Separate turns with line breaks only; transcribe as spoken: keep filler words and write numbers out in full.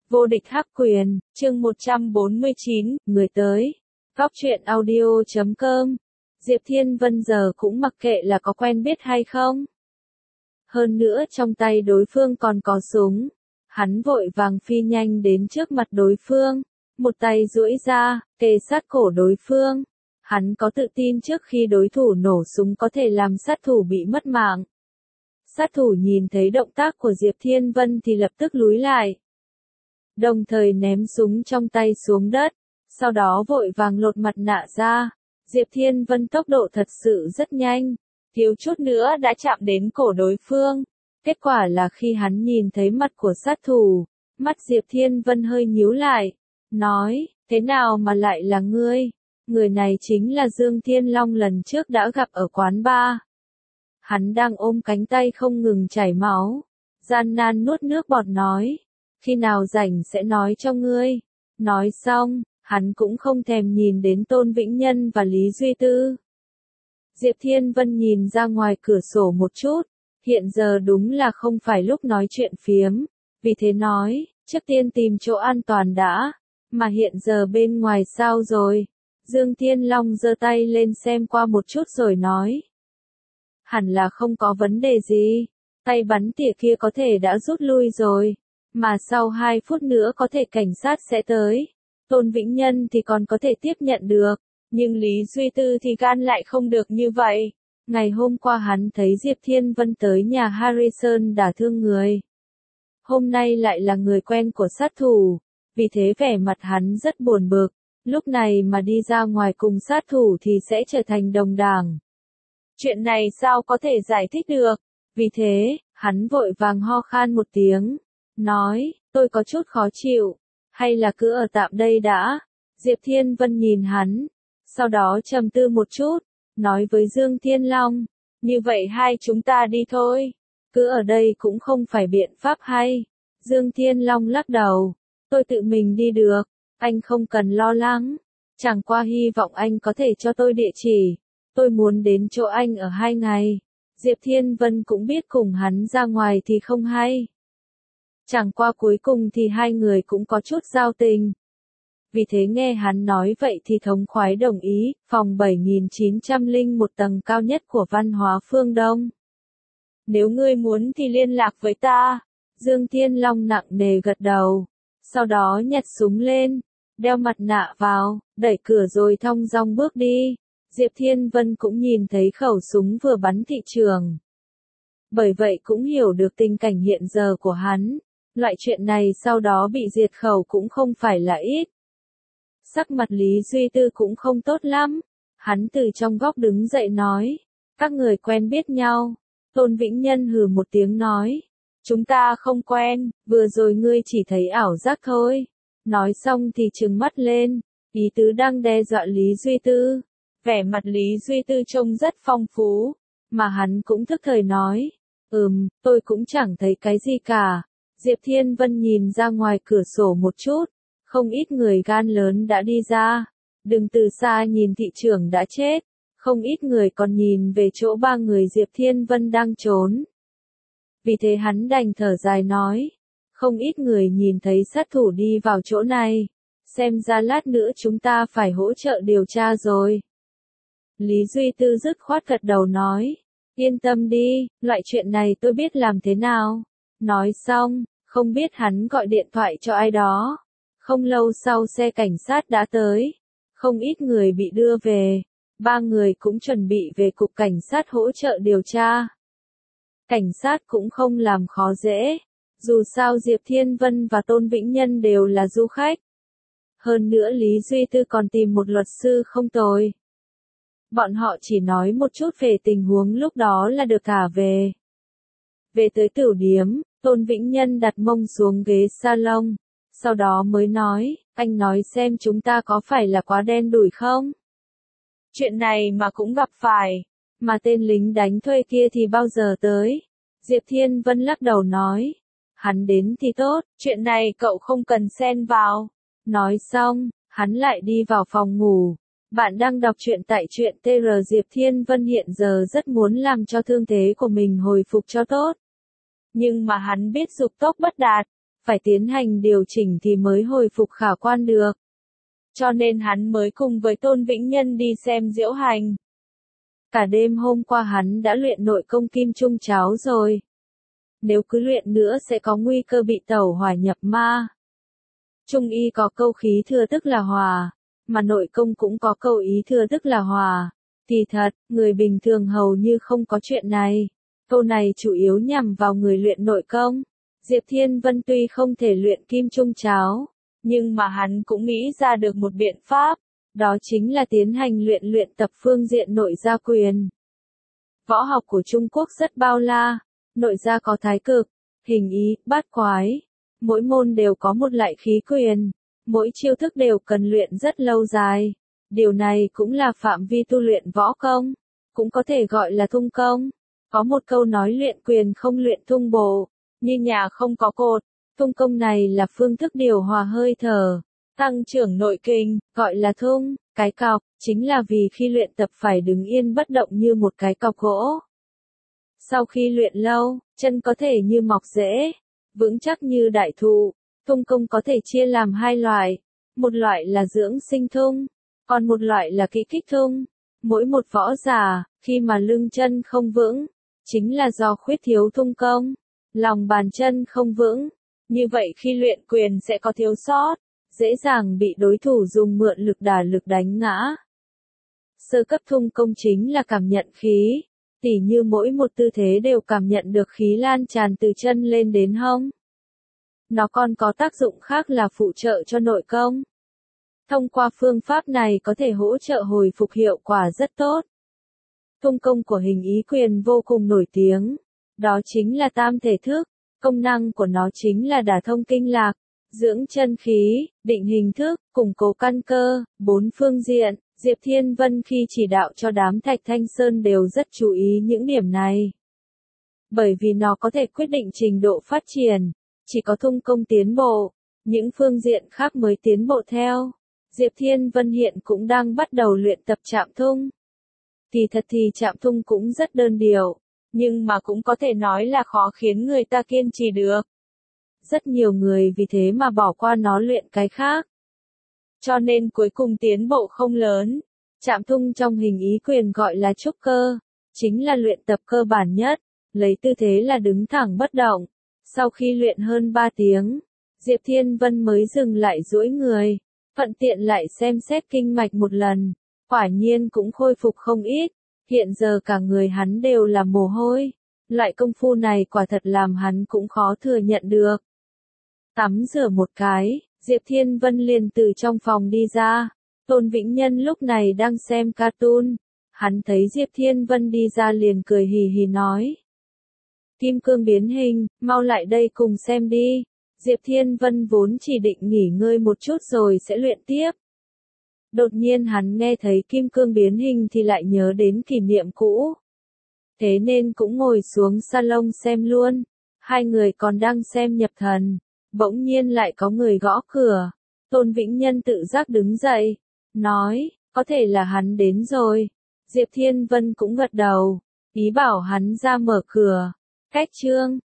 Vô địch hắc quyền, chương một trăm bốn mươi chín, người tới. Góc truyện audio chấm com. Diệp Thiên Vân giờ cũng mặc kệ là có quen biết hay không. Hơn nữa trong tay đối phương còn có súng. Hắn vội vàng phi nhanh đến trước mặt đối phương. Một tay duỗi ra, kề sát cổ đối phương. Hắn có tự tin trước khi đối thủ nổ súng có thể làm sát thủ bị mất mạng. Sát thủ nhìn thấy động tác của Diệp Thiên Vân thì lập tức lùi lại. Đồng thời ném súng trong tay xuống đất, sau đó vội vàng lột mặt nạ ra. Diệp Thiên Vân tốc độ thật sự rất nhanh, thiếu chút nữa đã chạm đến cổ đối phương. Kết quả là khi hắn nhìn thấy mặt của sát thủ, mắt Diệp Thiên Vân hơi nhíu lại, nói, thế nào mà lại là ngươi? Người này chính là Dương Thiên Long lần trước đã gặp ở quán bar. Hắn đang ôm cánh tay không ngừng chảy máu, gian nan nuốt nước bọt nói, khi nào rảnh sẽ nói cho ngươi. Nói xong, hắn cũng không thèm nhìn đến Tôn Vĩnh Nhân và Lý Duy Tư. Diệp Thiên Vân nhìn ra ngoài cửa sổ một chút, hiện giờ đúng là không phải lúc nói chuyện phiếm, vì thế nói, trước tiên tìm chỗ an toàn đã, mà hiện giờ bên ngoài sao rồi? Dương Thiên Long giơ tay lên xem qua một chút rồi nói, hẳn là không có vấn đề gì, tay bắn tỉa kia có thể đã rút lui rồi. Mà sau hai phút nữa có thể cảnh sát sẽ tới. Tôn Vĩnh Nhân thì còn có thể tiếp nhận được. Nhưng Lý Duy Tư thì gan lại không được như vậy. Ngày hôm qua hắn thấy Diệp Thiên Vân tới nhà Harrison đả thương người. Hôm nay lại là người quen của sát thủ. Vì thế vẻ mặt hắn rất buồn bực. Lúc này mà đi ra ngoài cùng sát thủ thì sẽ trở thành đồng đảng. Chuyện này sao có thể giải thích được. Vì thế, hắn vội vàng ho khan một tiếng. Nói, tôi có chút khó chịu, hay là cứ ở tạm đây đã. Diệp Thiên Vân nhìn hắn, sau đó trầm tư một chút, nói với Dương Thiên Long, như vậy hai chúng ta đi thôi, cứ ở đây cũng không phải biện pháp hay. Dương Thiên Long lắc đầu, tôi tự mình đi được, anh không cần lo lắng, chẳng qua hy vọng anh có thể cho tôi địa chỉ, tôi muốn đến chỗ anh ở hai ngày. Diệp Thiên Vân cũng biết cùng hắn ra ngoài thì không hay. Chẳng qua cuối cùng thì hai người cũng có chút giao tình. Vì thế nghe hắn nói vậy thì thống khoái đồng ý, phòng bảy nghìn chín trăm lẻ một tầng cao nhất của văn hóa phương Đông. Nếu ngươi muốn thì liên lạc với ta. Dương Thiên Long nặng nề gật đầu. Sau đó nhặt súng lên, đeo mặt nạ vào, đẩy cửa rồi thong dong bước đi. Diệp Thiên Vân cũng nhìn thấy khẩu súng vừa bắn thị trường. Bởi vậy cũng hiểu được tình cảnh hiện giờ của hắn. Loại chuyện này sau đó bị diệt khẩu cũng không phải là ít. Sắc mặt Lý Duy Tư cũng không tốt lắm. Hắn từ trong góc đứng dậy nói. Các người quen biết nhau. Tôn Vĩnh Nhân hừ một tiếng nói. Chúng ta không quen, vừa rồi ngươi chỉ thấy ảo giác thôi. Nói xong thì trừng mắt lên. Ý tứ đang đe dọa Lý Duy Tư. Vẻ mặt Lý Duy Tư trông rất phong phú. Mà hắn cũng thức thời nói. Ừm, tôi cũng chẳng thấy cái gì cả. Diệp Thiên Vân nhìn ra ngoài cửa sổ một chút, không ít người gan lớn đã đi ra, đừng từ xa nhìn thị trưởng đã chết, không ít người còn nhìn về chỗ ba người Diệp Thiên Vân đang trốn. Vì thế hắn đành thở dài nói, không ít người nhìn thấy sát thủ đi vào chỗ này, xem ra lát nữa chúng ta phải hỗ trợ điều tra rồi. Lý Duy Tư dứt khoát gật đầu nói, yên tâm đi, loại chuyện này tôi biết làm thế nào. Nói xong, không biết hắn gọi điện thoại cho ai đó. Không lâu sau xe cảnh sát đã tới. Không ít người bị đưa về. Ba người cũng chuẩn bị về cục cảnh sát hỗ trợ điều tra. Cảnh sát cũng không làm khó dễ. Dù sao Diệp Thiên Vân và Tôn Vĩnh Nhân đều là du khách. Hơn nữa Lý Duy Tư còn tìm một luật sư không tồi. Bọn họ chỉ nói một chút về tình huống lúc đó là được cả về. Về tới tửu điếm, Tôn Vĩnh Nhân đặt mông xuống ghế salon, sau đó mới nói, anh nói xem chúng ta có phải là quá đen đủi không? Chuyện này mà cũng gặp phải, mà tên lính đánh thuê kia thì bao giờ tới? Diệp Thiên Vân lắc đầu nói, hắn đến thì tốt, chuyện này cậu không cần xen vào. Nói xong, hắn lại đi vào phòng ngủ. Bạn đang đọc truyện tại truyện tê rờ. Diệp Thiên Vân hiện giờ rất muốn làm cho thương thế của mình hồi phục cho tốt. Nhưng mà hắn biết dục tốc bất đạt, phải tiến hành điều chỉnh thì mới hồi phục khả quan được. Cho nên hắn mới cùng với Tôn Vĩnh Nhân đi xem diễu hành. Cả đêm hôm qua hắn đã luyện nội công kim trung cháo rồi. Nếu cứ luyện nữa sẽ có nguy cơ bị tẩu hỏa nhập ma. Trung y có câu khí thừa tức là hòa, mà nội công cũng có câu ý thừa tức là hòa. Thì thật, người bình thường hầu như không có chuyện này. Câu này chủ yếu nhằm vào người luyện nội công. Diệp Thiên Vân tuy không thể luyện kim trung cháo, nhưng mà hắn cũng nghĩ ra được một biện pháp, đó chính là tiến hành luyện luyện tập phương diện nội gia quyền. Võ học của Trung Quốc rất bao la, nội gia có thái cực, hình ý, bát quái. Mỗi môn đều có một loại khí quyền, mỗi chiêu thức đều cần luyện rất lâu dài. Điều này cũng là phạm vi tu luyện võ công, cũng có thể gọi là thung công. Có một câu nói luyện quyền không luyện thung bộ, như nhà không có cột. Thung công này là phương thức điều hòa hơi thở, tăng trưởng nội kinh, gọi là thung. Cái cọc, chính là vì khi luyện tập phải đứng yên bất động như một cái cọc gỗ. Sau khi luyện lâu, chân có thể như mọc rễ, vững chắc như đại thụ. Thung công có thể chia làm hai loại, một loại là dưỡng sinh thung, còn một loại là kỹ kích thung. Mỗi một võ giả, khi mà lưng chân không vững, chính là do khuyết thiếu thung công, lòng bàn chân không vững. Như vậy khi luyện quyền sẽ có thiếu sót, dễ dàng bị đối thủ dùng mượn lực đả lực đánh ngã. Sơ cấp thung công chính là cảm nhận khí, tỉ như mỗi một tư thế đều cảm nhận được khí lan tràn từ chân lên đến hông. Nó còn có tác dụng khác là phụ trợ cho nội công. Thông qua phương pháp này có thể hỗ trợ hồi phục hiệu quả rất tốt. Thung công của hình ý quyền vô cùng nổi tiếng, đó chính là tam thể thức. Công năng của nó chính là đả thông kinh lạc, dưỡng chân khí, định hình thức, củng cố căn cơ, bốn phương diện. Diệp Thiên Vân khi chỉ đạo cho đám Thạch Thanh Sơn đều rất chú ý những điểm này. Bởi vì nó có thể quyết định trình độ phát triển, chỉ có thung công tiến bộ, những phương diện khác mới tiến bộ theo. Diệp Thiên Vân hiện cũng đang bắt đầu luyện tập chạm thung. Thì thật thì chạm thung cũng rất đơn điệu, nhưng mà cũng có thể nói là khó khiến người ta kiên trì được. Rất nhiều người vì thế mà bỏ qua nó luyện cái khác. Cho nên cuối cùng tiến bộ không lớn. Chạm thung trong hình ý quyền gọi là trúc cơ, chính là luyện tập cơ bản nhất, lấy tư thế là đứng thẳng bất động. Sau khi luyện hơn ba tiếng, Diệp Thiên Vân mới dừng lại duỗi người, thuận tiện lại xem xét kinh mạch một lần, quả nhiên cũng khôi phục không ít, hiện giờ cả người hắn đều là mồ hôi, loại công phu này quả thật làm hắn cũng khó thừa nhận được. Tắm rửa một cái, Diệp Thiên Vân liền từ trong phòng đi ra, Tôn Vĩnh Nhân lúc này đang xem cartoon, hắn thấy Diệp Thiên Vân đi ra liền cười hì hì nói. Kim cương biến hình, mau lại đây cùng xem đi. Diệp Thiên Vân vốn chỉ định nghỉ ngơi một chút rồi sẽ luyện tiếp. Đột nhiên hắn nghe thấy kim cương biến hình thì lại nhớ đến kỷ niệm cũ. Thế nên cũng ngồi xuống salon xem luôn. Hai người còn đang xem nhập thần. Bỗng nhiên lại có người gõ cửa. Tôn Vĩnh Nhân tự giác đứng dậy. Nói, có thể là hắn đến rồi. Diệp Thiên Vân cũng gật đầu. Ý bảo hắn ra mở cửa. Cách chương